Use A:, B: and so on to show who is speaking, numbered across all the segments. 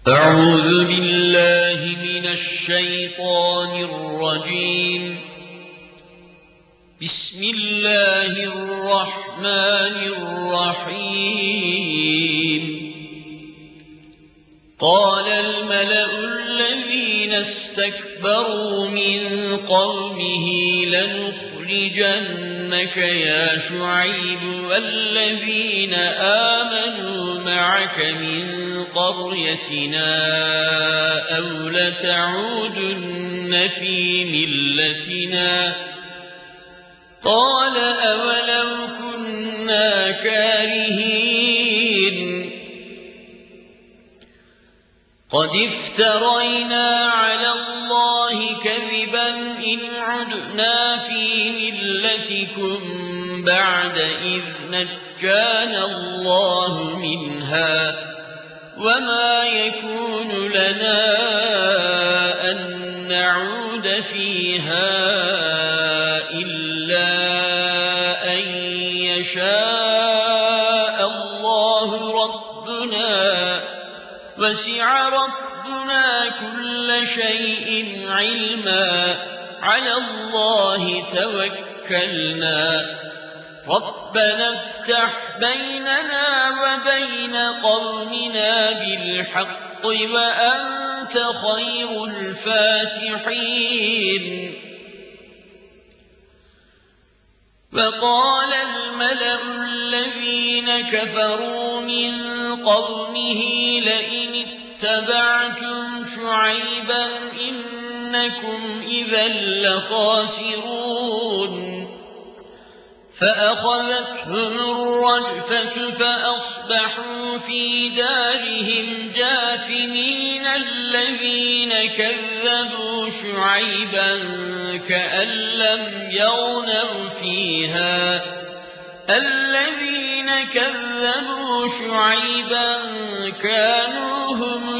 A: أعوذ بالله من الشيطان الرجيم. بسم الله الرحمن الرحيم. قال الملأ الذين استكبروا من قومه لنخرجنك يا شعيب والذين آمنوا معك من قريتنا أو لتعودن في ملتنا. قال أولو كنا كارهين. قد افترينا على الله كذبا إن عدنا في ملتكم بعد إذ نجانا الله منها وما يكون لنا أن نعود فيها إلا أن يشاء الله ربنا وسع ربنا كل شيء علما على الله توكلنا ربنا افتح بيننا وبين قومنا بالحق وأنت خير الفاتحين. وقال الملأ الذين كفروا من قومه لئن اتبعتم شعيبا إنكم إذا لخاسرون. فأخذتهم الرجفة فأصبحوا في دارهم جاثمين. الذين كذبوا شعيبا كأن لم يغنوا فيها. الذين كذبوا شعيبا كانوا هم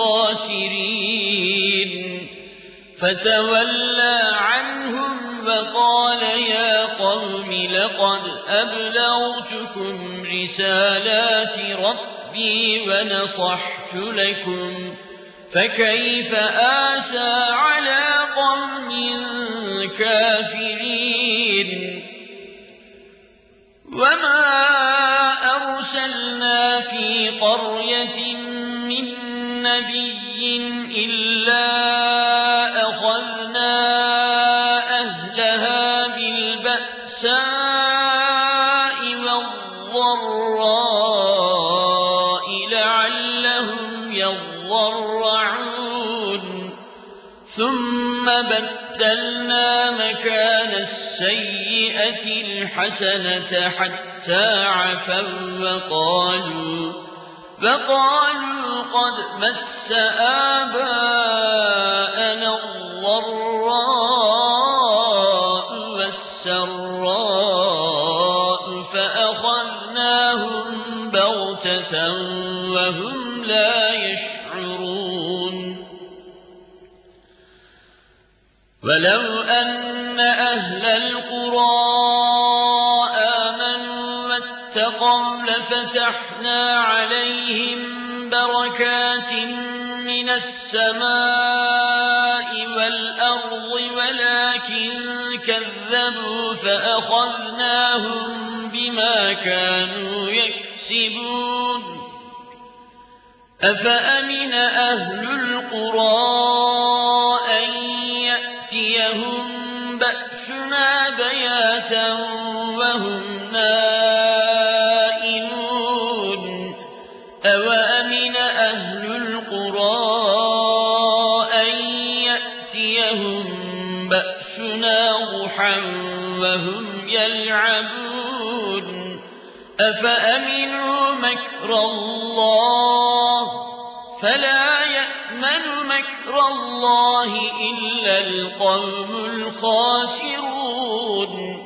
A: الخاسرين. فتولى عنهم وقال يا قوم لقد أبلغتكم رسالات ربي ونصحت لكم فكيف آسى على قوم كافرين. وما أرسلنا في قرية من نبي إلا أخذنا أهلها بالبأساء والضراء لعلهم يضرعون. ثم بدلنا مكان السيئة الحسنة حتى عفوا وقالوا قد مس آباءنا الضراء والسراء فأخذناهم بغتة وهم لا يشعرون. ولو أن أهل القرى آمنوا واتقوا لفتحنا عليهم بركات من السماء والأرض ولكن كذبوا فأخذناهم بما كانوا يكسبون. أفأمن أهل القرى أن يأتيهم بأسنا بياتا وهم نائمون. أوأمن أهل القرى أن يأتيهم بأسنا ضحى وهم يلعبون. أفأمنوا مكر الله فلا يأمن مكر الله إلا القوم الخاسرون.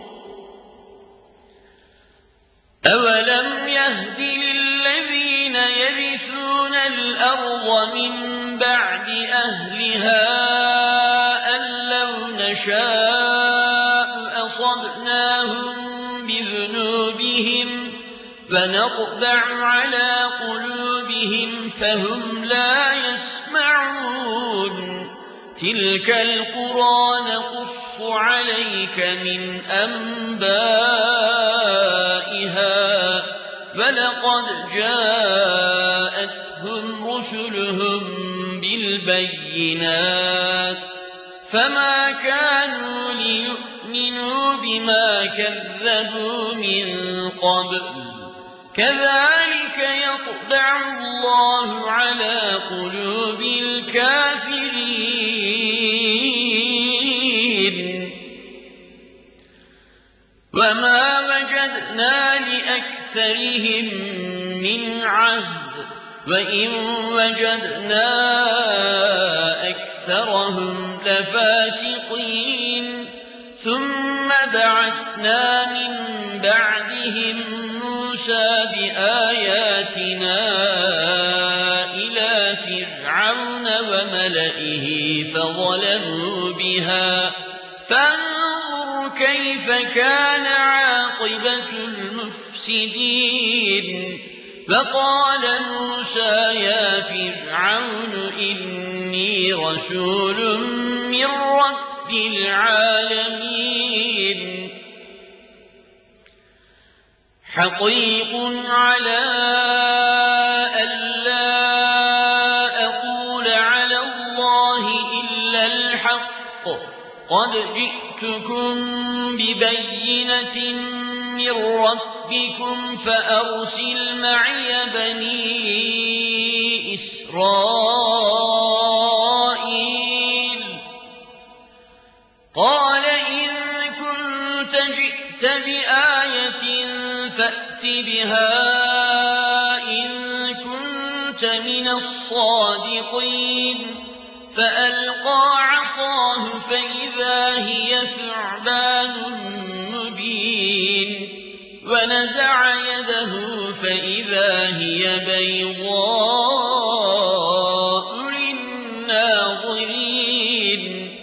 A: أولم يهد للذين يرثون الأرض من بعد أهلها أن لو نشاء أصبناهم بذنوبهم ونطبع على قلوبهم فهم لا يسمعون تلك القرى نقص عليك من أنبائها ولقد جاءتهم رسلهم بالبينات فما كانوا ليؤمنوا بما كذبوا من قبل كذلك يطبع الله على قلوب الكافرين وما وجدنا لأكثرهم من عهد وإن وجدنا أكثرهم لفاسقين ثم بعثنا من بعدهم موسى بآياتنا إلى فرعون وملئه فظلموا بها فانظر كيف كان عاقبة المفسدين فقال موسى يا فرعون إني رسول من رب العالمين حقيق على ألا أقول على الله إلا الحق قد جئتكم ببينة من ربكم فأرسل معي بني إسرائيل قال إن كنت جئت بآية فأت بها إن كنت من الصادقين فألقى عصاه فإذا هي ثعبان مبين ونزع يده فإذا هي بيضاء للناظرين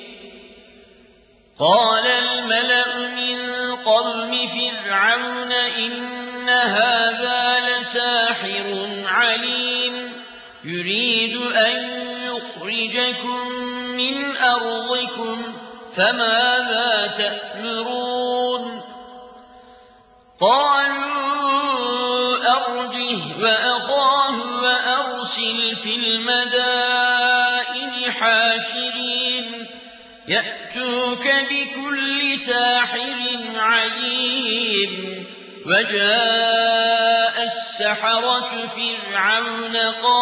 A: قال الملأ من قوم فرعون إن هذا لساحر عليم يريد أن يخرجكم من أرضكم فماذا تأمرون قالوا أرجه وأخاه وأرسل في المدائن حاشرين يأتوك بكل ساحر عليم وجاء السحرة فرعون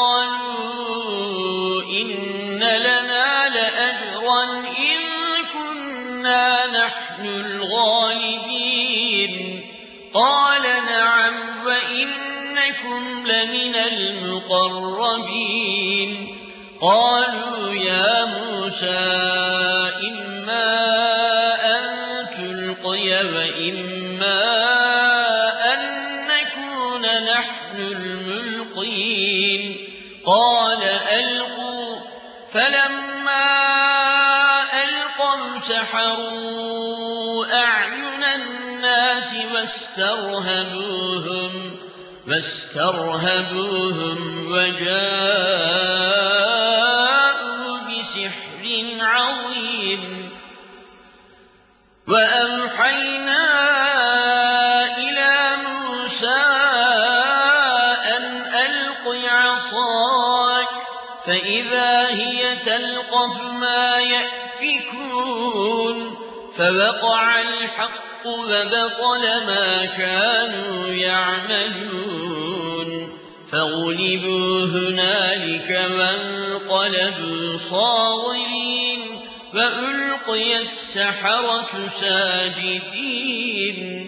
A: قالوا إن لنا لأجرا إن كنا نحن الغالبين قال نعم وإنكم لمن المقربين قالوا يا موسى إما أن تلقي وإما أن نكون نحن الملقين قال ألقوا فلما ألقوا سحروا أعين الناس واسترهبوهم وجاءوا بسحر عظيم وأوحينا إلى موسى أن ألق عصاك فإذا هي تلقف ما يأفكون فوقع الحق وبطل ما كانوا يعملون فغلبوا هنالك وانقلبوا صاغرين وألقي السحرة ساجدين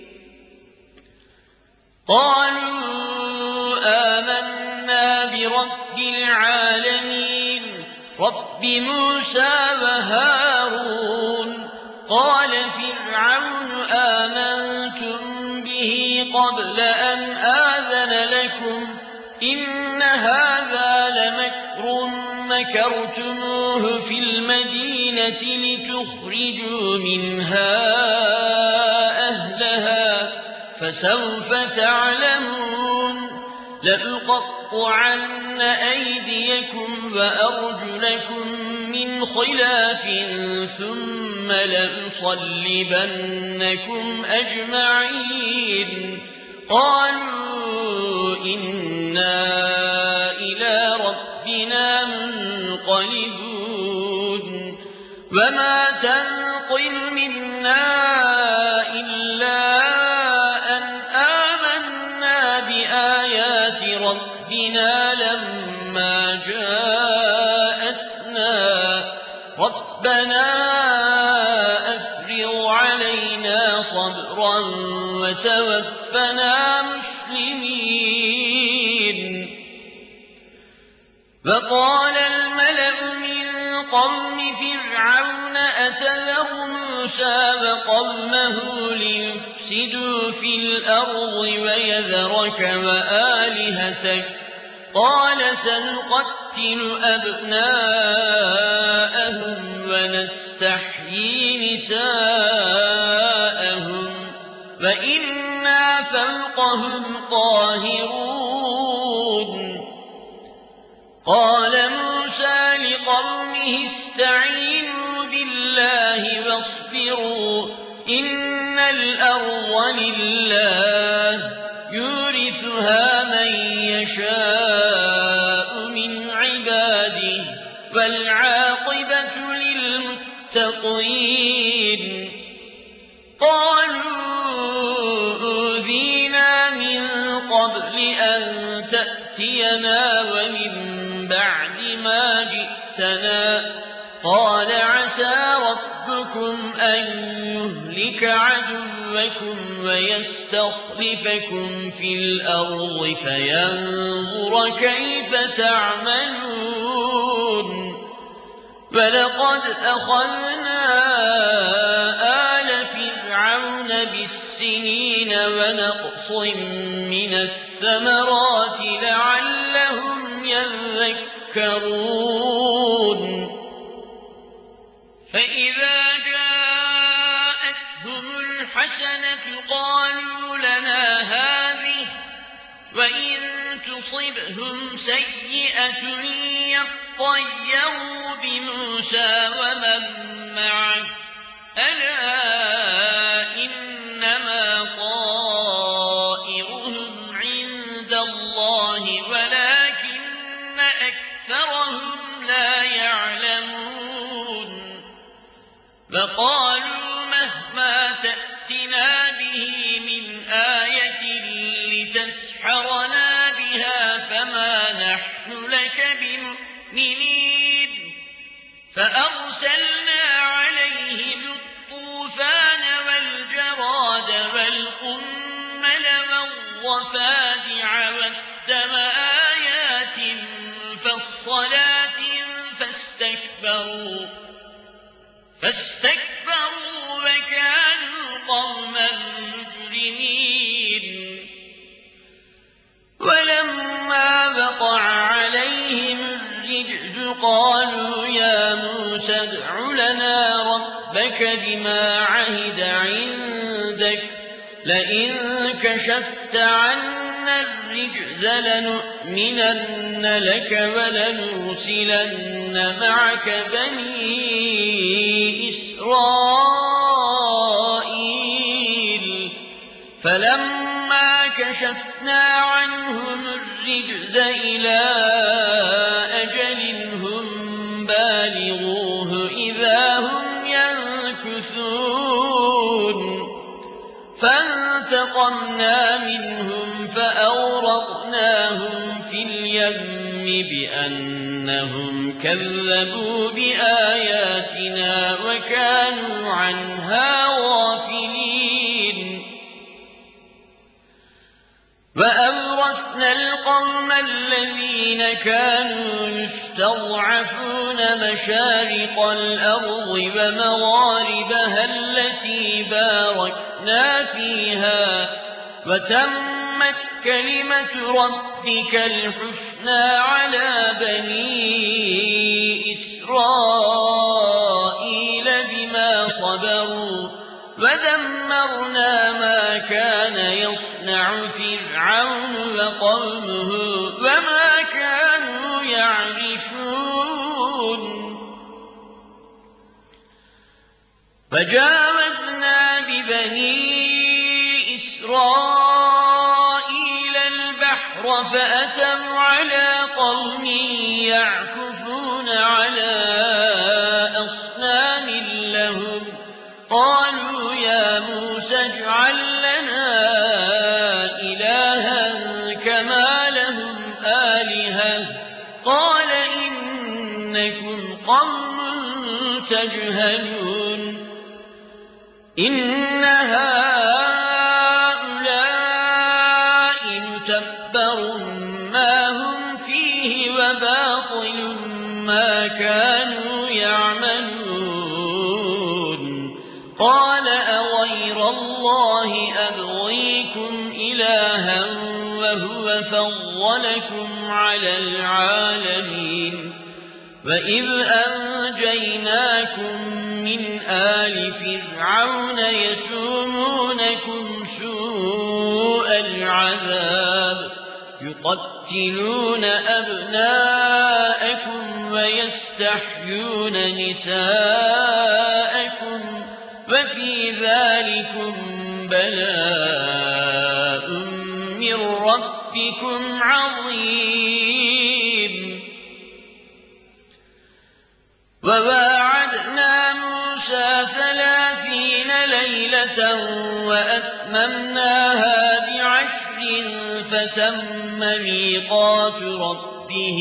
A: قالوا آمنا برب العالمين رب موسى وهارون قال فرعون آمنتم به قبل أن آذن لكم إن هذا لمكر مكرتموه في المدينة لتخرجوا منها أهلها فسوف تعلمون لأقطعن لأقطعن أيديكم وأرجلكم من خلاف ثم لأصلبنكم أجمعين قالوا إنا إلى ربنا منقلبون وما تنقم منا إلا أن آمنا بآيات ربنا لما جاءتنا ربنا أفرغ علينا صبرا وتوفنا مسلمين وقال الملأ من قوم فرعون أتذر موسى وقومه ليفسدوا في الأرض ويذرك وآلهتك قال سنقتل أبناءهم ونستحيي نساءهم وإنا فوقهم قاهرون قال موسى لقومه استعينوا بالله واصبروا إن الأرض لله يورثها من يشاء من عباده والعاقبة للمتقين قالوا أوذينا من قبل أن تأتينا ومن بعد ما جئتنا قال عسى ربكم أن يهلك عدوكم ويستخلفكم في الأرض فينظر كيف تعملون ولقد أخذنا آل فرعون بالسنين ونقص من الثمرات لعلهم يذكرون فإذا جاءتهم الحسنة قالوا لنا هذه وإن تصبهم سيئة يطيروا بموسى ومن معه ألا إنما طائرهم عند الله ولكن أكثرهم لا يعلمون وقالوا مهما تأتنا به من آية لتسحرنا بها فما نحن لك بمؤمنين فأرسلنا عليهم الطوفان والجراد والقمل والضفادع والدم آيات مفصلات فاستكبروا وكانوا قوما مجرمين ولما وقع عليهم الرجز قالوا يا موسى ادع لنا ربك بما عهد عندك لئن كشفت عنا الرجز لنؤمنن لك ولنرسلن معك بني إسرائيل فلما كشفنا عنهم الرجز إلى أجل هم بالغوه إذا هم ينكثون فانتقمنا منهم فأغرقناهم في اليم بأنهم كذبوا بآياتنا وكانوا عنها غافلين وأورثنا القوم الذين كانوا يستضعفون مشارق الأرض ومغاربها التي باركنا فيها وتمت كلمة ربك الحسنى على بني إسرائيل بما صبروا ودمرنا ما كان يصنع فرعون وقومه وما يعرشون فجاوزنا ببني إسرائيل البحر فأتوا على قوم يعكفون على أصنام لهم قالوا يا موسى اجعل لنا إلها كما لهم آلهة قال إنكم قوم تجهلون إن هؤلاء متبر ما هم فيه وباطل ما كانوا يعملون قال أغير الله أبغيكم إلها وهو فضلكم على العالمين وإذ أنجيناكم من آل فرعون يسومونكم سوء العذاب يقتلون أبناءكم ويستحيون نساءكم وفي ذلكم بلاء من ربكم عظيم وواعدنا موسى 30 ليلة وأتممناها ب10 فتم ميقات ربه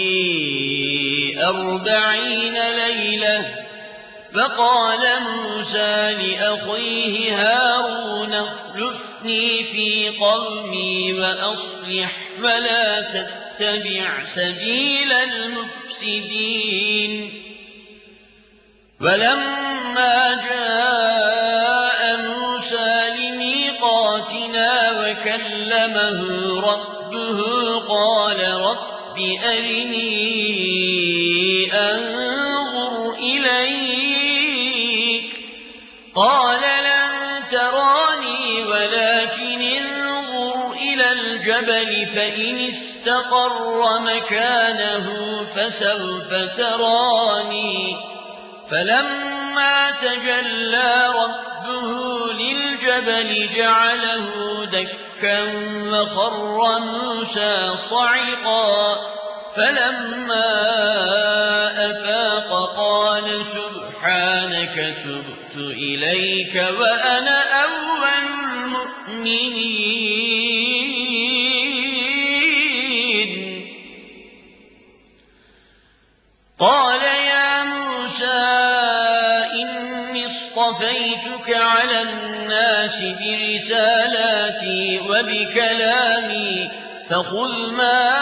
A: 40 ليلة فقال موسى لأخيه هارون اخلفني في قومي وأصلح ولا تتبع سبيل المفسدين ولما جاء موسى لميقاتنا وكلمه ربه قال رب أرني أنظر إليك قال لن تراني ولكن انظر إلى الجبل فإن استقر مكانه فسوف تراني فلما تجلى ربه للجبل جعله دكا وخر موسى صعقا فلما أفاق قال سبحانك تبت إليك وأنا أول المؤمنين قال يا موسى إني اصطفيتك على الناس برسالاتي وبكلامي فخذ ما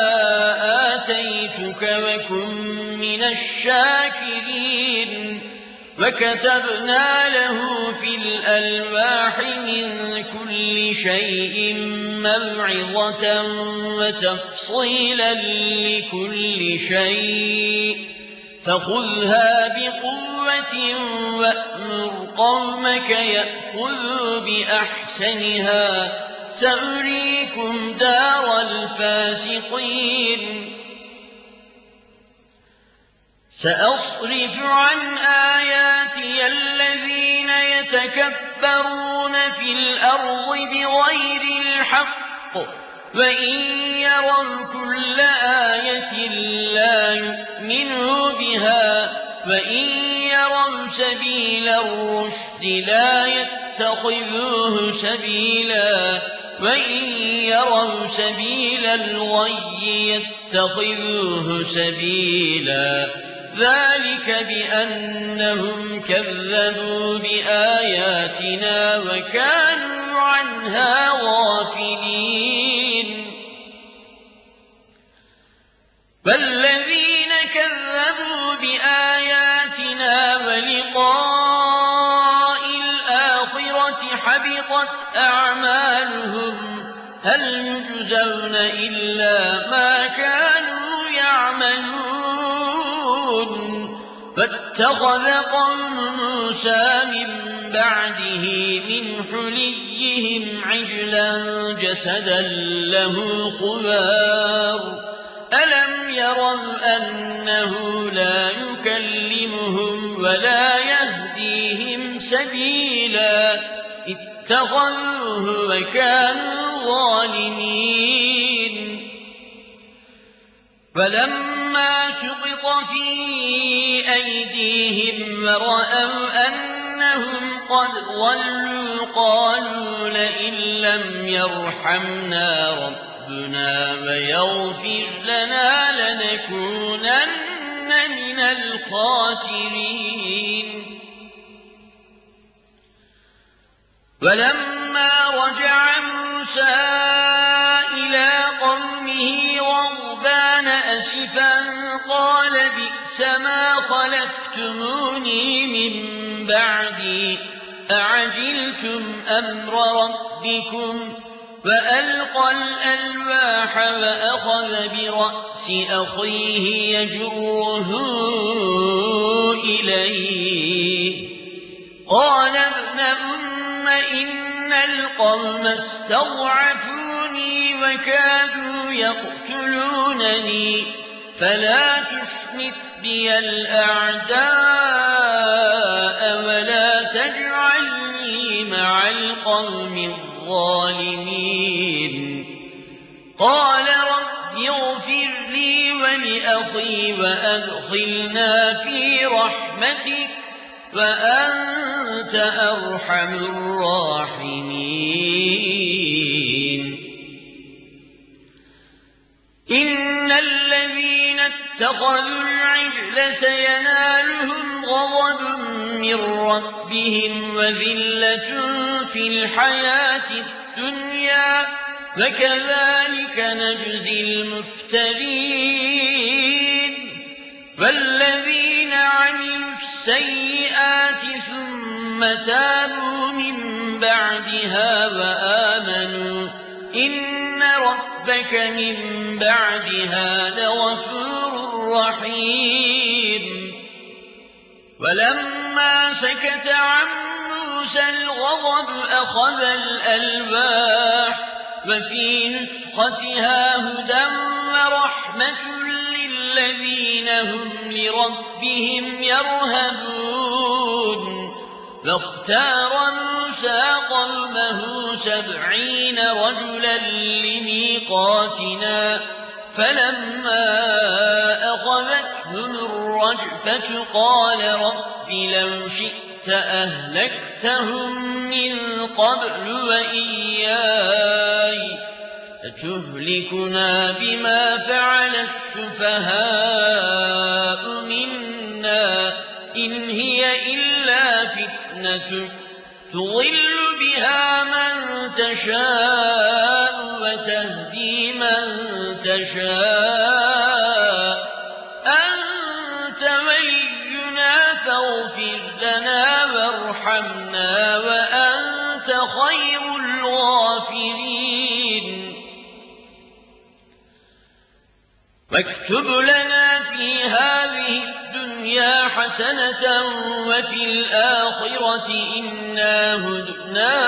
A: آتيتك وكن من الشاكرين وكتبنا له في الألواح من كل شيء موعظة وتفصيلا لكل شيء فخذها بقوة وأمر قومك يأخذوا بأحسنها سأريكم دار الفاسقين سأصرف عن آياتي الذين يتكبرون في الأرض بغير الحق وإن يروا كل آية لا يؤمنوا بها وإن يروا سبيل الرشد لا يتخذوه سبيلا وإن يروا سبيل الغي يتخذوه سبيلا ذلك بأنهم كذبوا بآياتنا وكانوا عنها غافلين والذين كذبوا بآياتنا ولقاء الآخرة حبطت أعمالهم هل يجزون إلا ما كانوا يعملون فاتخذ قوم موسى من بعده من حليهم عجلا جسدا له خوار ألم يروا أنه لا يكلمهم ولا يهديهم سبيلا اتخذوه وكانوا ظالمين فلما سقط في أيديهم ورأوا أنهم قد ضلوا قالوا لئن لم يرحمنا ربنا ويغفر لنا لنكونن من الخاسرين ولما رجع موسى إلى قومه غضبان أسفا قال بئس ما خلفتموني من بعدي أعجلتم أمر ربكم وألقى الألواح وأخذ برأس أخيه يجره إليه قال ابن أم إن القوم استضعفوني وكادوا يقتلونني فلا تشمت بي الأعداء ولا تجعلني مع القوم الظالمين قال رب اغفر لي ولأخي وأدخلنا في رحمتك وأنت أرحم الراحمين إن الذين اتخذوا العجل سينالهم غضب من ربهم وذلة في الحياة الدنيا وكذلك نجزي المفترين والذين عملوا السيئات ثم تابوا من بعدها وآمنوا إن ربك من بعدها لغفور رحيم ولما سكت عن موسى الغضب أخذ الألواح وفي نسختها هدى ورحمة للذين هم لربهم يرهبون فاختار موسى قومه 70 رجلا لميقاتنا فلما أخذتهم الرجفة قال رب لو شئت أهلكتهم من قبل وإياي أتهلكنا بما فعل السفهاء منا إن هي إلا فتنتك تضل بها من تشاء وتهدي من تشاء أنت ولينا فاغفر لنا وارحمنا وأنت خير الغافرين واكتب لنا في هذه الدنيا حسنة وفي الآخرة إنا هدنا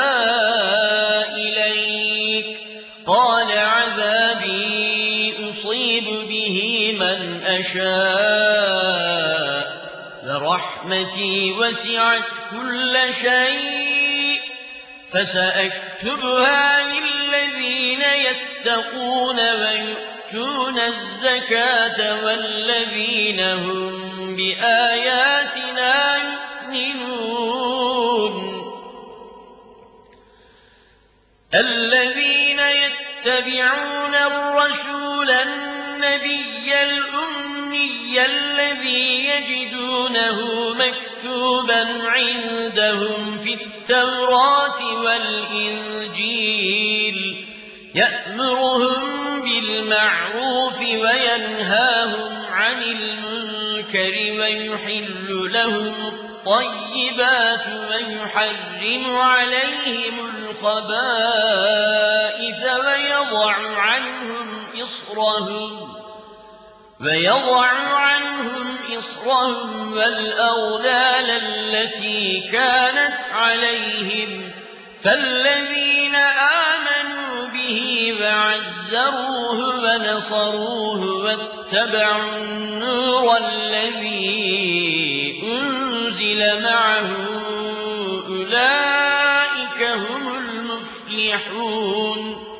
A: إليك قال عذابي أصيب به من أشاء ورحمتي وسعت كل شيء فسأكتبها للذين يتقون ويؤتون الزكاة والذين هم بآياتنا يؤمنون الذين يتبعون الرسول النبي الأمي الذي يجدونه مكتوبا عندهم في التوراة والإنجيل يأمرهم بالمعروف وينهاهم عن المنكر ويحل لهم الطيبات ويحرم عليهم الخبائث ويضع عنهم إصرهم والأغلال التي كانت عليهم فالذين آمنوا به فعزروه ونصروه واتبعوا النور الذي أنزل معه أولئك هم المفلحون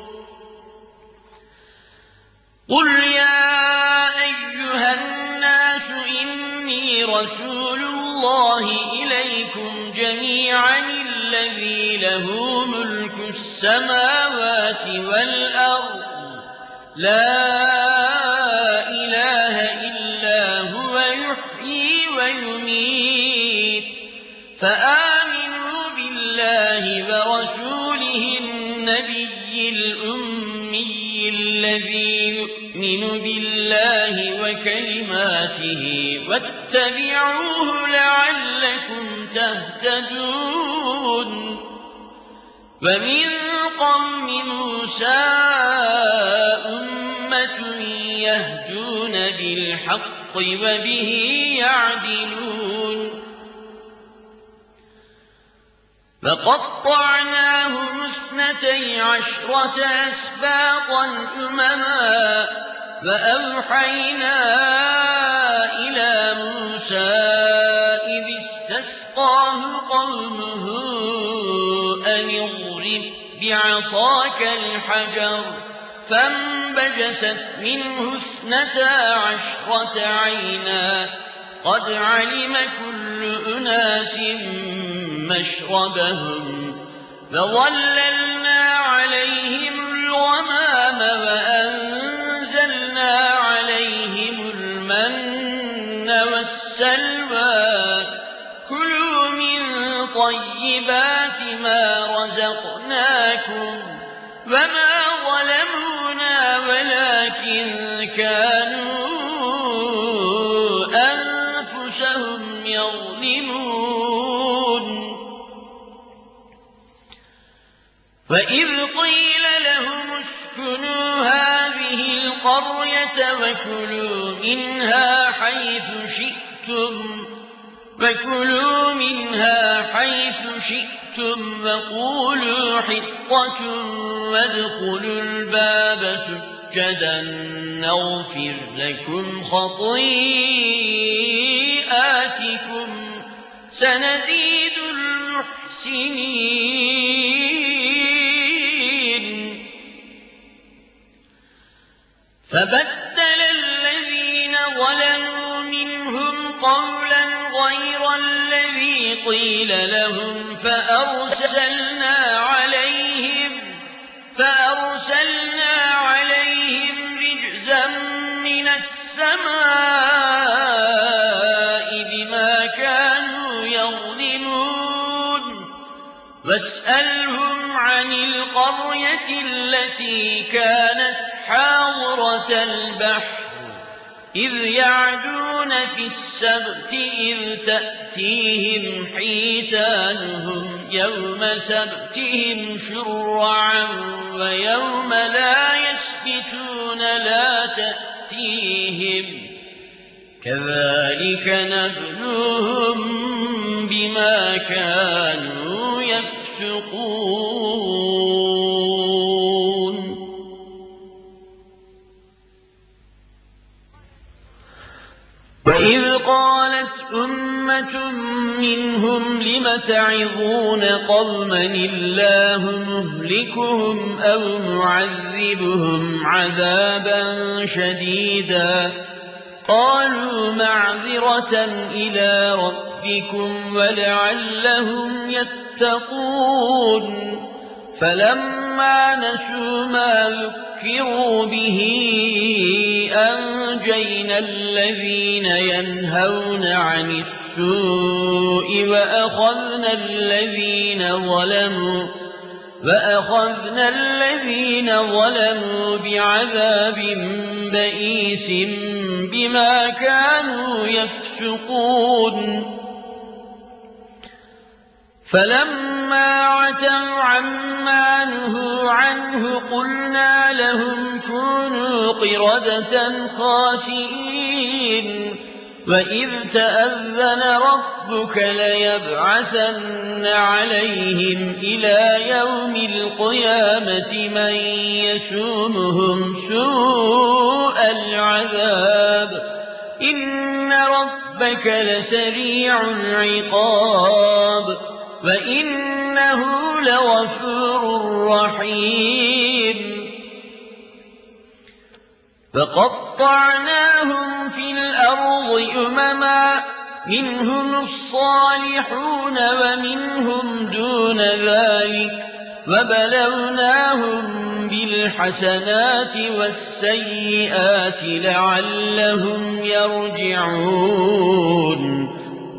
A: قل يا أيها الناس إني رسول الله إليكم جميعا الذي له ملك السماوات والأرض لا إله إلا هو يحيي ويميت فآمنوا بالله ورسوله النبي الأمي الذي يؤمن بالله وكلماته واتبعوه لعلكم تهتدون ومن قوم موسى أمة يهدون بالحق وبه يعدلون فقطعناهم 12 أسباطا أمما وأوحينا إلى موسى إذ استسقاه قومه أن اضرب بعصاك الحجر فانبجست منه 12 عينا قد علم كل أناس مشربهم فظللنا عليهم الغمام وأنزلنا عليهم المن والسلوى كلوا من طيبات ما رزقناكم وما ظلمونا ولكن كانوا أنفسهم يظلمون وإذ قيل لهم اسكنوا هذه القرية وكلوا منها حيث شئتم وقولوا حطة وادخلوا الباب سجدا نغفر لكم خطيئاتكم سنزيد المحسنين فبدل الذين ظلموا منهم قولا غير الذي قيل لهم فأرسلنا عليهم رجزا من السماء بما كانوا يظلمون واسألهم عن القرية التي كانت حاضرة البحر إذ يعدون في السبت إذ تأتيهم حيتانهم يوم سبتهم شرعا ويوم لا يسبتون لا تأتيهم كذلك نبلوهم بما كانوا يفسقون وإذ قالت أمة منهم لم تعظون قوما الله مهلكهم أو معذبهم عذابا شديدا قالوا معذرة إلى ربكم ولعلهم يتقون فلما نسوا ما ذكروا به أنجينا الذين ينهون عن السوء وأخذنا الذين ظلموا بعذاب بئيس بما كانوا يفسقون فلما عتوا عما نهوا عنه قلنا لهم كونوا قردة خاسئين وإذ تأذن ربك ليبعثن عليهم إلى يوم القيامة من يسومهم سوء العذاب إن ربك لسريع العقاب وإنه لغفور رحيم فقطعناهم في الأرض أمما منهم الصالحون ومنهم دون ذلك وبلوناهم بالحسنات والسيئات لعلهم يرجعون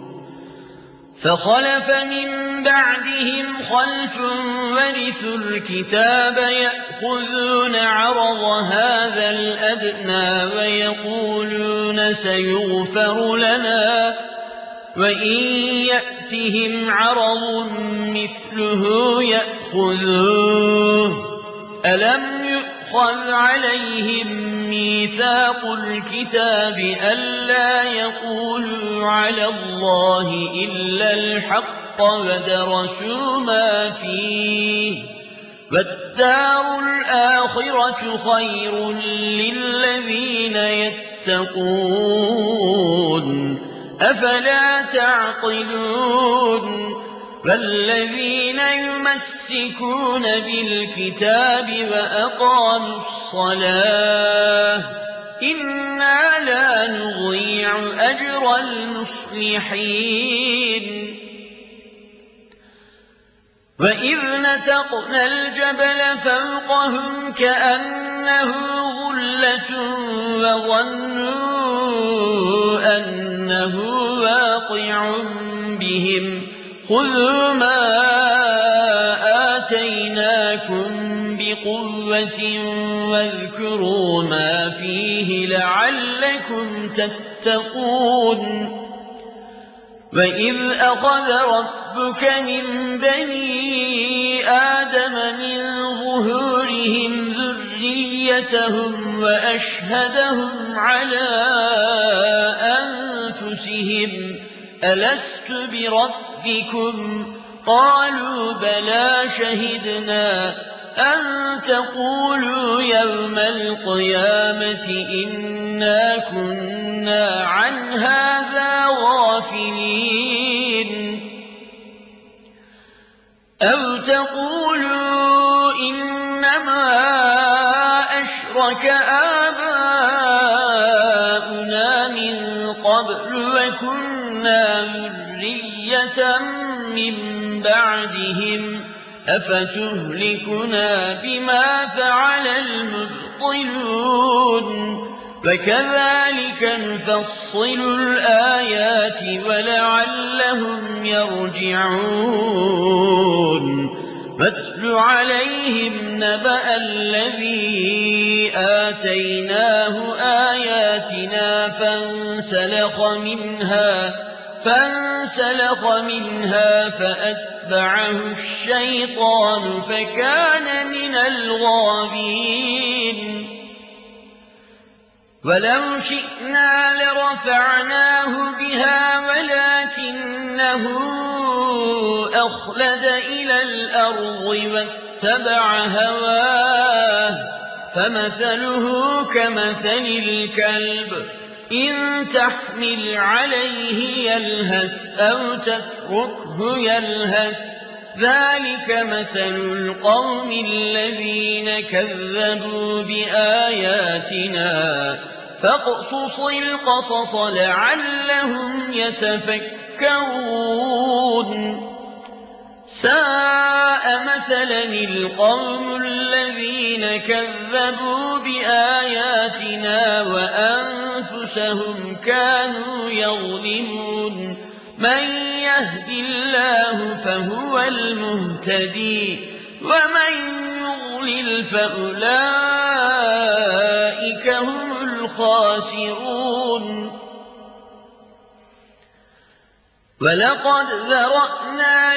A: فخلف من بعدهم خلف ورثوا الكتاب يأخذون عرض هذا الأدنى ويقولون سيغفر لنا وإن يأتهم عرض مثله يأخذوه ألم يؤخذ عليهم ميثاق الكتاب ألا يقولوا على الله إلا الحق ودرسوا ما فيه والدار الآخرة خير للذين يتقون أفلا تعقلون والذين يمسكون بالكتاب وأقاموا الصلاة إنا لا نضيع أجر المصلحين وإذ نتقنا الجبل فوقهم كأنه ظلة وظنوا أنه واقع بهم خذوا ما آتيناكم بقوة واذكروا ما فيه لعلكم تتقون وإذ أخذ ربك من بني آدم من ظهورهم ذريتهم وأشهدهم على أنفسهم ألست بربكم قالوا بلى شهدنا أن تقولوا يوم القيامة إنا كنا عن هذا غافلين أو تقولوا إنما أشرك آباؤنا من قبل وكنا ذرية من بعدهم أفتهلكنا بما فعل المبطلون وكذلك نفصل الآيات ولعلهم يرجعون واتل عليهم نبأ الذي آتيناه آياتنا فانسلخ منها فأتبعه الشيطان فكان من الغاوين ولو شئنا لرفعناه بها ولكنه أخلد إلى الأرض واتبع هواه فمثله كمثل الكلب إن تحمل عليه يلهث أو تتركه يلهث ذلك مثل القوم الذين كذبوا بآياتنا فاقصص القصص لعلهم يتفكرون ساء مثلا القوم الذين كذبوا بآياتنا وأنفسهم كانوا يظلمون من يهد الله فهو المهتدي ومن يضلل فأولئك هم الخاسرون ولقد ذرأنا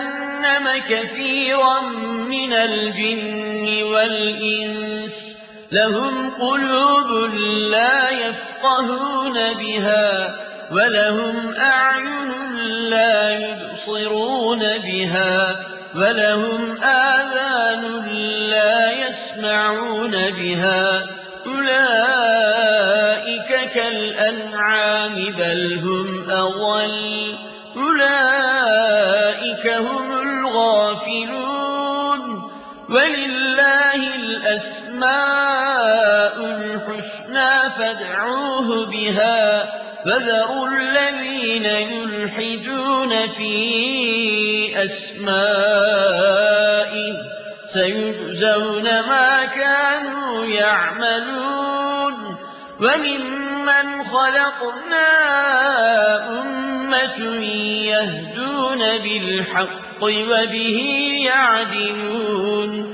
A: لجهنم كثيرا من الجن والإنس لهم قلوب لا يفقهون بها ولهم أعين لا يبصرون بها ولهم آذان لا يسمعون بها أولئك كالأنعام بل هم أضل أولئك هم الغافلون ولله الأسماء الحسنى فادعوه بها فذروا الذين يلحدون في أسمائه سيجزون ما كانوا يعملون وممن خلقنا أمة يهدون بالحق وبه يعدلون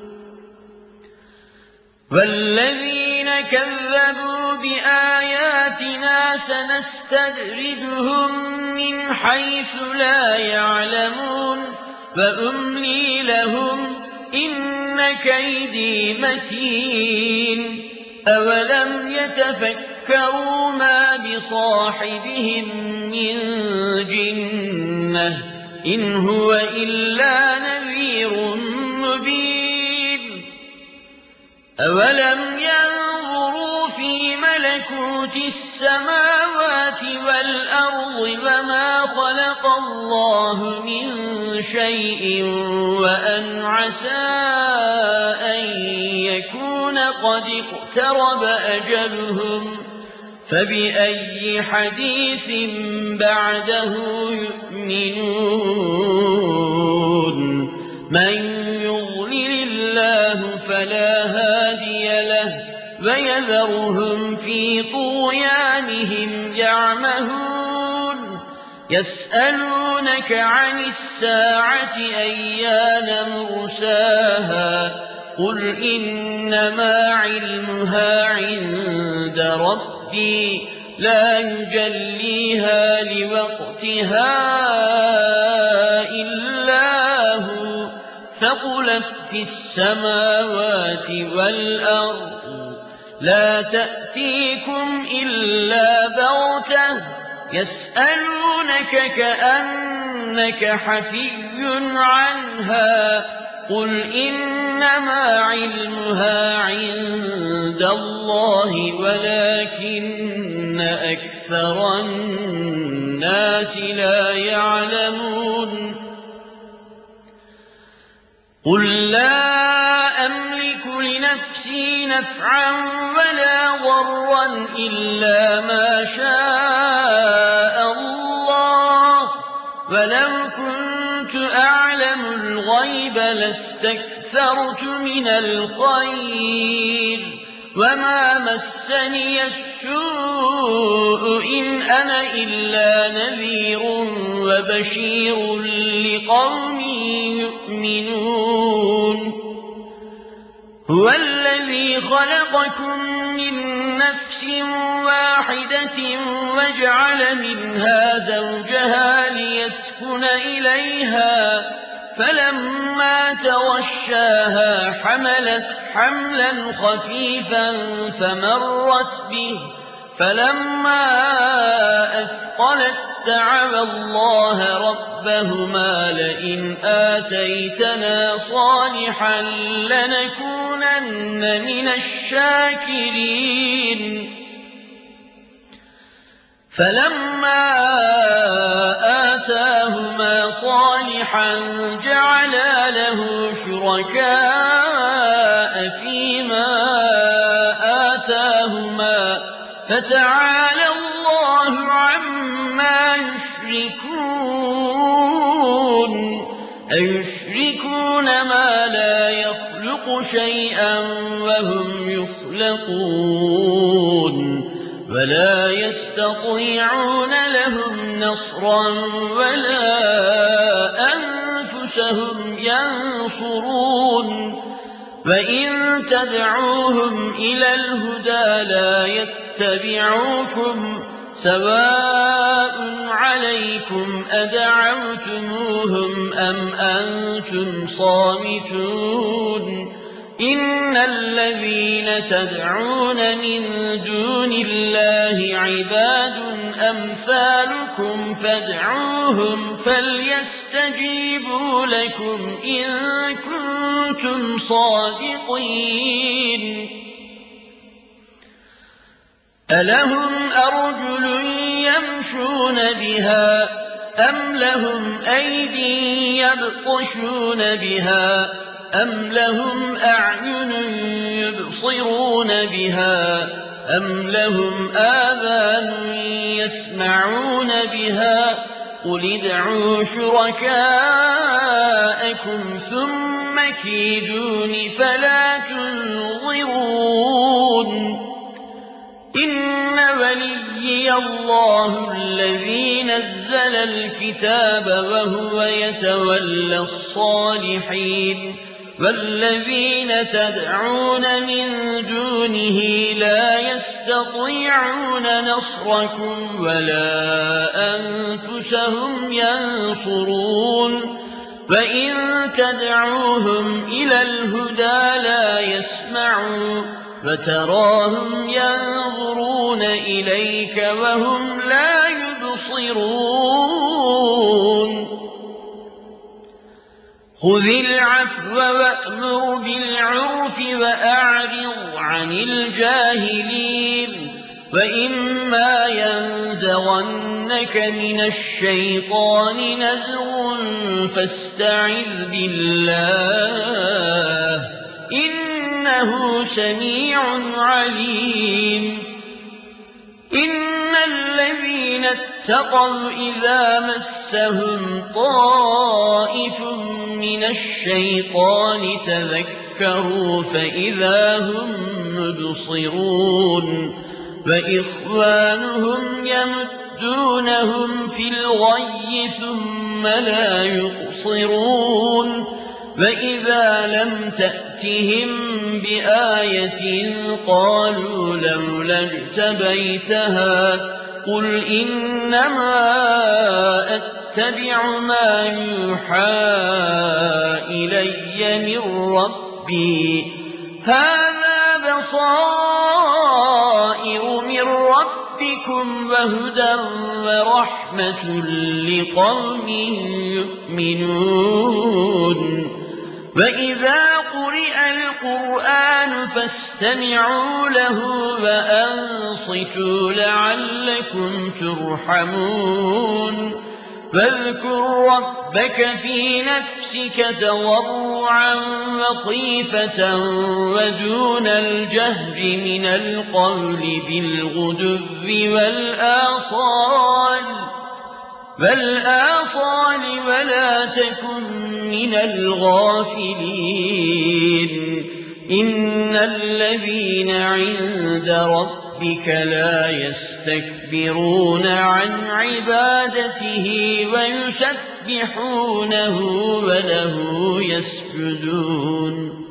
A: والذين كذبوا بآياتنا سنستدرجهم من حيث لا يعلمون وأملي لهم إن كيدي متين أولم يتفكروا ما بصاحبهم من جنة إن هو إلا نذير مبين أولم ينظروا في ملكوت السماوات والأرض وما خلق الله من شيء وأن عسى أن يكون قد اقترب أجلهم فبأي حديث بعده يؤمنون من يضلل الله فلا هادي له ويذرهم في طغيانهم يعمهون يسألونك عن الساعة أيان مرساها قل إنما علمها عند ربي لا يجليها لوقتها إلا هو ثقلت في السماوات والأرض لا تأتيكم إلا بغتة يسألونك كأنك حفي عنها قل إنما علمها عند الله ولكن أكثر الناس لا يعلمون قل لا أملك لنفسي نفعا ولا ضرا إلا ما شاء الله ولو كنت أعلم الغيب لاستكثرت من الخير وما مسني السوء إن أنا إلا نذير وبشير لقوم يؤمنون هو الذي خلقكم من نفس واحدة وجعل منها زوجها ليسكن إليها فلما تغشاها حملت حملا خفيفا فمرت به فلما أثقلت دعوا الله ربهما لئن آتيتنا صالحا لنكونن من الشاكرين فلما آتاهما صالحا جعلا له شركاء فيما آتاهما فتعالى الله عما يشركون أيشركون ما لا يخلق شيئا وهم يخلقون ولا يستطيعون لهم نصرا ولا أنفسهم ينصرون وإن تدعوهم إلى الهدى لا يتبعوكم سواء عليكم أدعوتموهم أم أنتم صامتون إن الذين تدعون من دون الله عباد أمثالكم فادعوهم فليستجيبوا لكم إن كنتم صادقين ألهم أرجل يمشون بها أم لهم أيدي يبطشون بها أم لهم أعين يبصرون بها أم لهم آذان يسمعون بها قل ادعوا شركاءكم ثم كيدون فلا تنظرون إن وليي الله الذي نزل الكتاب وهو يتولى الصالحين والذين تدعون من دونه لا يستطيعون نصركم ولا أنفسهم ينصرون وإن تدعوهم إلى الهدى لا يسمعوا وتراهم ينظرون إليك وهم لا يبصرون خذ العفو وأمر بالعرف وأعرض عن الجاهلين وإما ينزغنك من الشيطان نزغ فاستعذ بالله إنه سميع عليم إن الذين اتقوا إذا مسهم طائف من الشيطان تذكروا فإذا هم مبصرون وإخوانهم يمدونهم في الغي ثم لا يقصرون وإذا لم تأتهم بآية قالوا لولا اجتبيتها قل إنما أتبع ما يوحى إلي من ربي هذا بصائر من ربكم وهدى ورحمة لقوم يؤمنون وإذا قرئ القرآن فاستمعوا له وأنصتوا لعلكم ترحمون واذكر ربك في نفسك تضرعا وخيفة ودون الجهر من القول بالغدو والآصال ولا تكن من الغافلين إن الذين عند ربك لا يستكبرون عن عبادته ويسبحونه وله يسجدون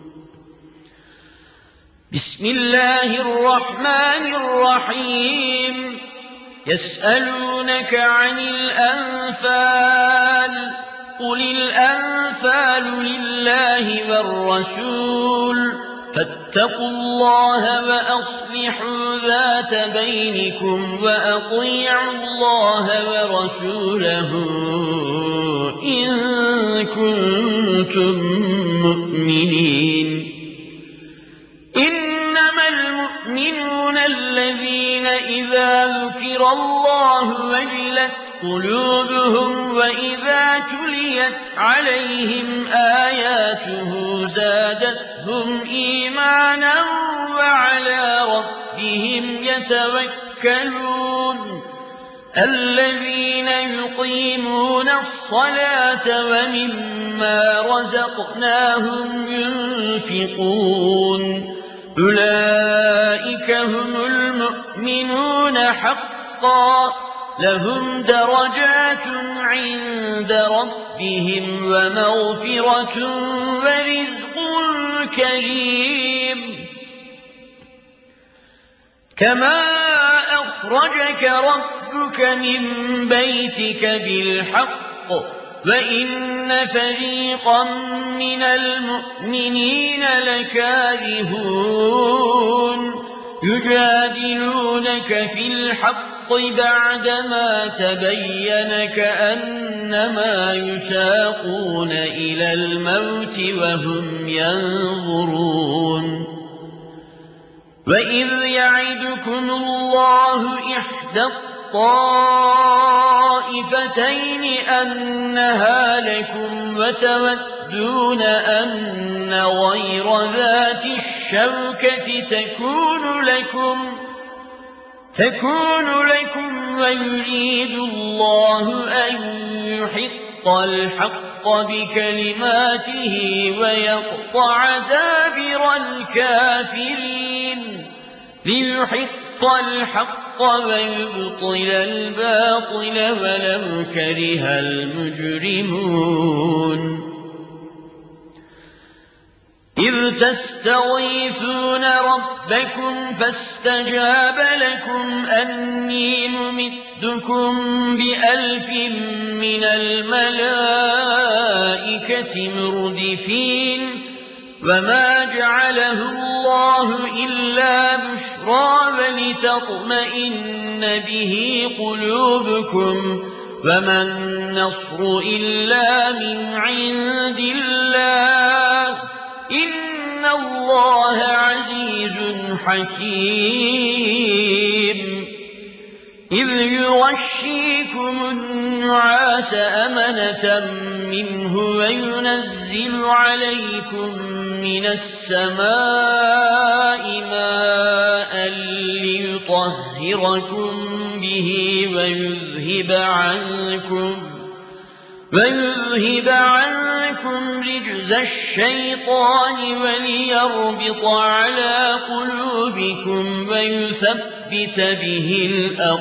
A: بسم الله الرحمن الرحيم يسألونك عن الأنفال قل الأنفال لله والرسول فاتقوا الله وأصلحوا ذات بينكم وأطيعوا الله ورسوله إن كنتم مؤمنين إنما المؤمنون الذين إذا ذكر الله وجلت قلوبهم وإذا تليت عليهم آياته زادتهم إيمانا وعلى ربهم يتوكلون الذين يقيمون الصلاة ومما رزقناهم ينفقون أولئك هم المؤمنون حقا لهم درجات عند ربهم ومغفرة ورزق كريم كما أخرجك ربك من بيتك بالحق وإن فريقا من المؤمنين لكارهون يجادلونك في الحق بعدما تبين كأنما يساقون إلى الموت وهم ينظرون وإذ يعدكم الله إحدى الطائفتين أنها لكم وتودون أن غير ذات الشوكة تكون لكم ويريد الله أن يحق الحق بكلماته ويقطع دابر الكافرين ليحق الحق ويبطل الباطل ولو كره المجرمون إذ تستغيثون ربكم فاستجاب لكم أني ممدكم ب1000 من الملائكة مردفين وما جعله الله إلا بشرى ولتطمئن به قلوبكم وما النصر إلا من عند الله إن الله عزيز حكيم إذ يغشيكم النعاس أمنة منه وينزل عليكم من السماء ماء ليطهركم به ويذهب عنكم رجز الشيطان وليربط على قلوبكم ويثبت به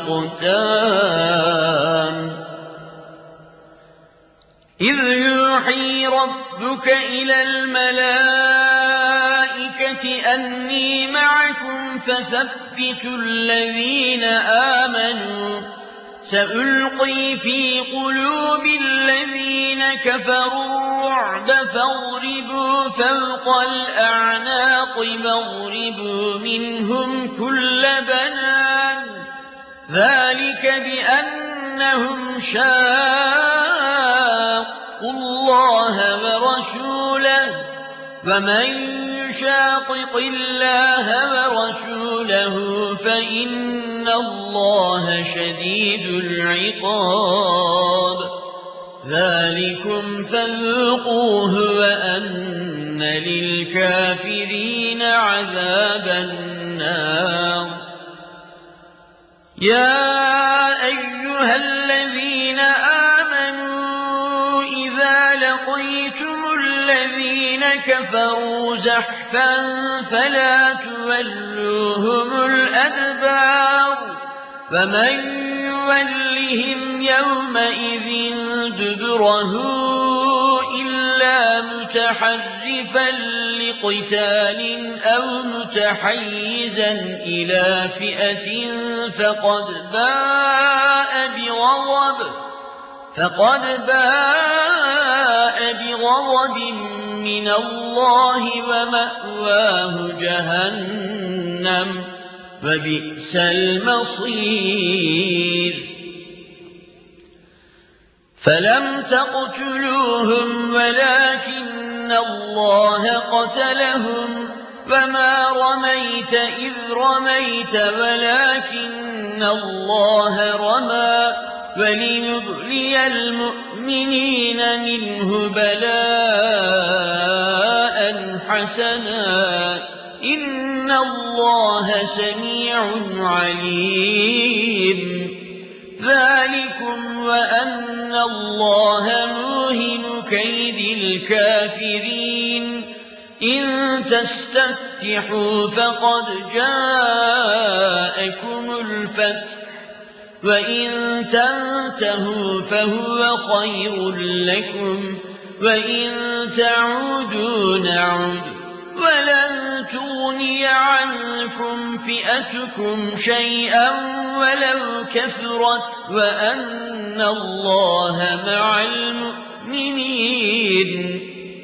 A: الأقدام إذ يوحي ربك إلى الملائكة أني معكم فثبتوا الذين آمنوا سألقي في قلوب الذين كفروا الرعب فاضربوا فوق الأعناق واضربوا منهم كل بنان ذلك بأنهم شاقوا الله ورسوله ومن يشاقق الله ورسوله فإن الله شديد العقاب ذلكم فذوقوه وأن للكافرين عذاب النار يا أيها الذين آمنوا إذا لقيتم الذين كفروا زحفا فلا تولوهم الأدبار ومن يولهم يومئذ دبره إلا متحرفا لقتال أو متحيزا إلى فئة فقد باء بغضب من الله ومأواه جهنم وبئس المصير فلم تقتلوهم ولكن الله قتلهم وما رميت إذ رميت ولكن الله رمى وليبلي المؤمنين منه بلاء حسنا إن الله سميع عليم ذلكم وأن الله موهن كيد الكافرين إن تستفتحوا فقد جاءكم الفتح وإن تنتهوا فهو خير لكم وإن تعودوا نعد ولن تغني عنكم فئتكم شيئا ولو كثرت وأن الله مع المؤمنين.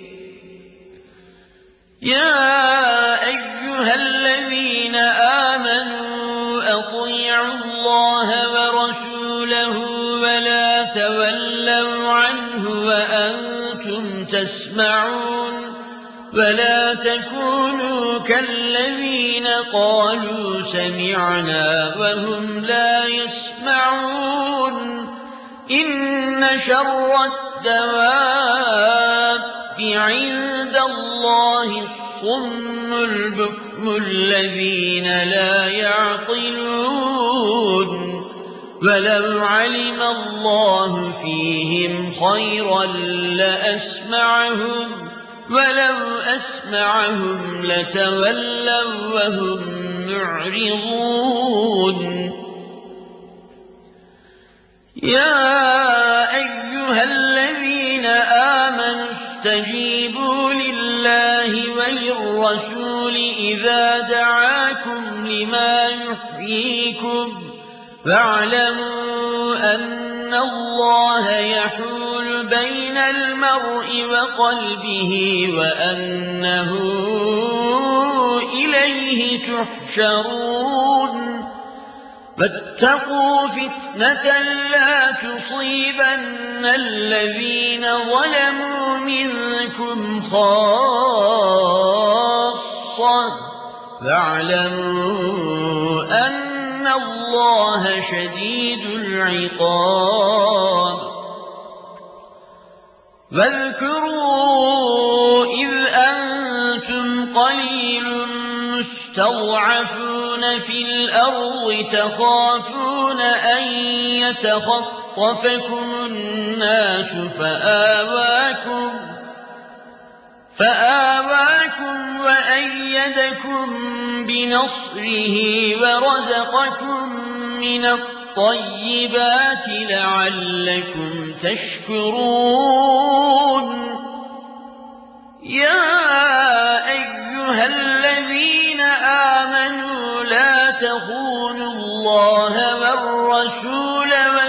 A: يا أيها الذين آمنوا أطيعوا الله ورسوله ولا تولوا عنه وأنتم تسمعون ولا تكونوا كالذين قالوا سمعنا وهم لا يسمعون. إن شر الدواب عند الله الصم البكم الذين لا يعقلون. ولو علم الله فيهم خيرا لأسمعهم ولو أسمعهم لتولوا وهم معرضون. يا أيها الذين آمنوا استجيبوا لله وللرسول إذا دعاكم لما يحييكم واعلموا أن الله يحول بين المرء وقلبه وأنه إليه تحشرون. واتقوا فتنة لا تصيبن الذين ظلموا منكم خاصة واعلموا أن الله شديد العقاب. واذكروا إذ أنتم قليل مستضعفون في الأرض تخافون أن يتخطفكم الناس فآواكم وأيدكم بنصره ورزقكم من الطيبات لعلكم تشكرون. يا أيها الذين آمنوا لا تخونوا الله والرسول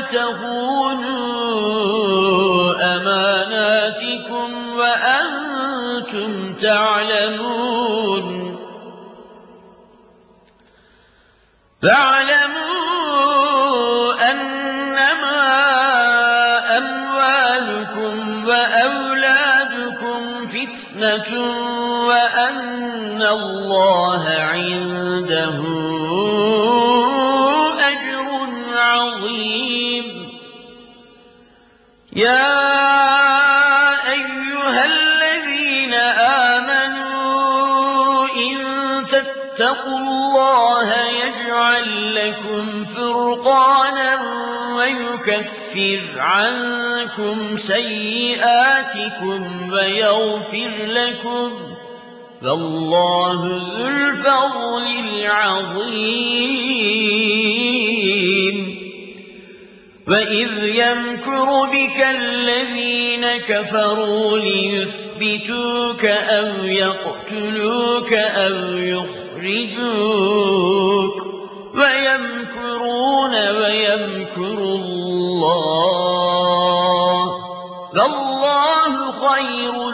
A: وتخونوا أماناتكم وأنتم تعلمون. فاعلموا أنما أموالكم وأولادكم فتنة وأن الله عنده أجر عظيم. يا أيها الذين آمنوا إن تتقوا الله يجعل لكم فرقانا ويكفر عنكم سيئاتكم ويغفر لكم فالله ذو الفضل العظيم. وإذ يمكر بك الذين كفروا ليثبتوك أو يقتلوك أو يخرجوك ويمكرون ويمكر الله والله خير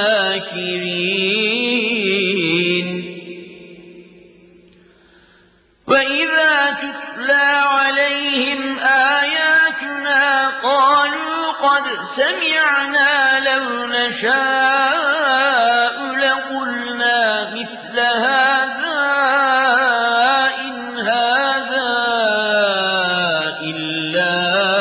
A: الماكرين. وإذا تتلى عليهم آياتنا قالوا قد سمعنا لو نشاء لقلنا مثل هذا إن هذا إلا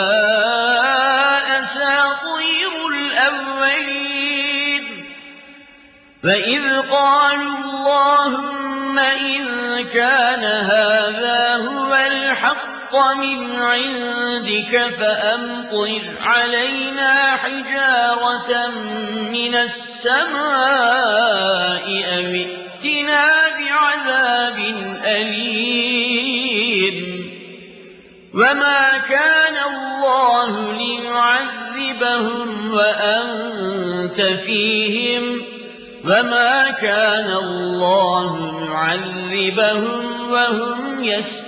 A: أساطير الأولين. وإذ قالوا اللهم إن كان هذا هو الحق من عندك فأمطر علينا حجارة من السماء أو ائتنا بعذاب أليم. وما كان الله ليعذبهم وأنت فيهم وما كان الله معذبهم وهم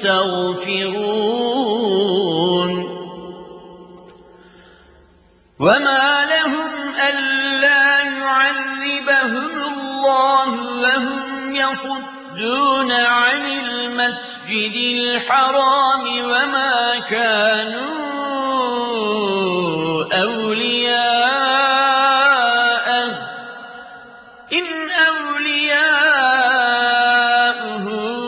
A: يستغفرون وما لهم ألا يعذبهم الله وهم يصدون عن المسجد الحرام وما كانوا أولياءه إن أولياؤه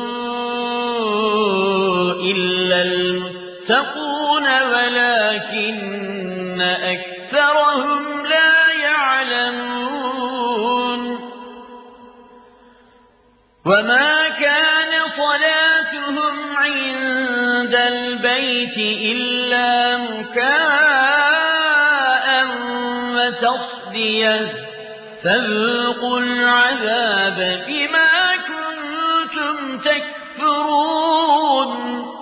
A: إلا المتقون ولكن أكثرهم لا يعلمون وما كان صلاتهم عند البيت إلا مكاء وتصدية فذوقوا العذاب بما كنتم تكفرون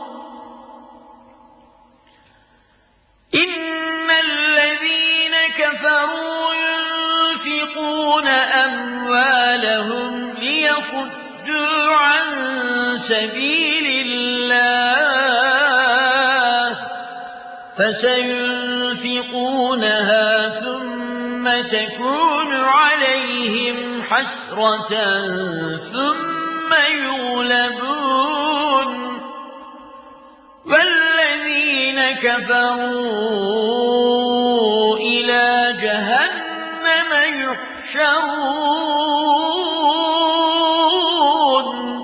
A: إن الذين كفروا ينفقون أموالهم ليصدوا عن سبيل الله فسينفقونها ثم تكون عليهم حسرة ثم يغلبون والذين كفروا إلى جهنم يحشرون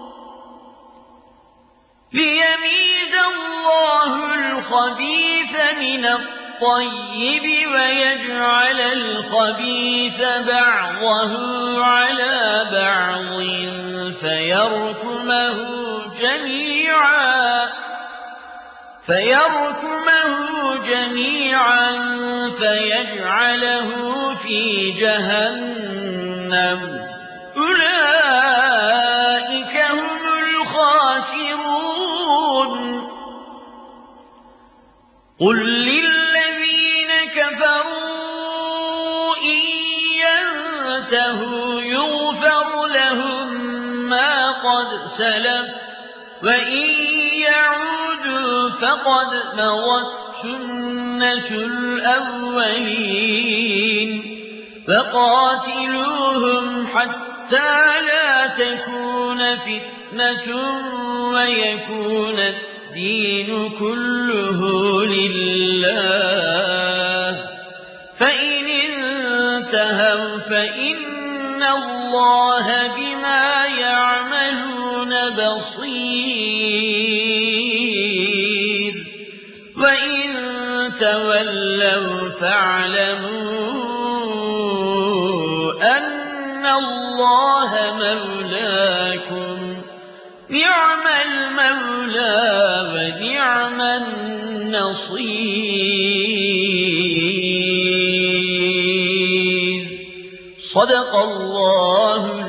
A: ليميز الله الخبيث من الطيب ويجعل الخبيث بعضه على بعض فيركمه جميعا فيجعله في جهنم أولئك هم الخاسرون قل للذين كفروا إن ينتهوا يغفر لهم ما قد سلف وإن يعودوا فقد مضت سنة الأولين فقاتلوهم حتى لا تكون فتنة ويكون الدين كله لله فإن انتهوا فإن الله بما يعملون بصير وإن تولوا فاعلموا أن الله مولاكم نعم المولى ونعم النصير صدق الله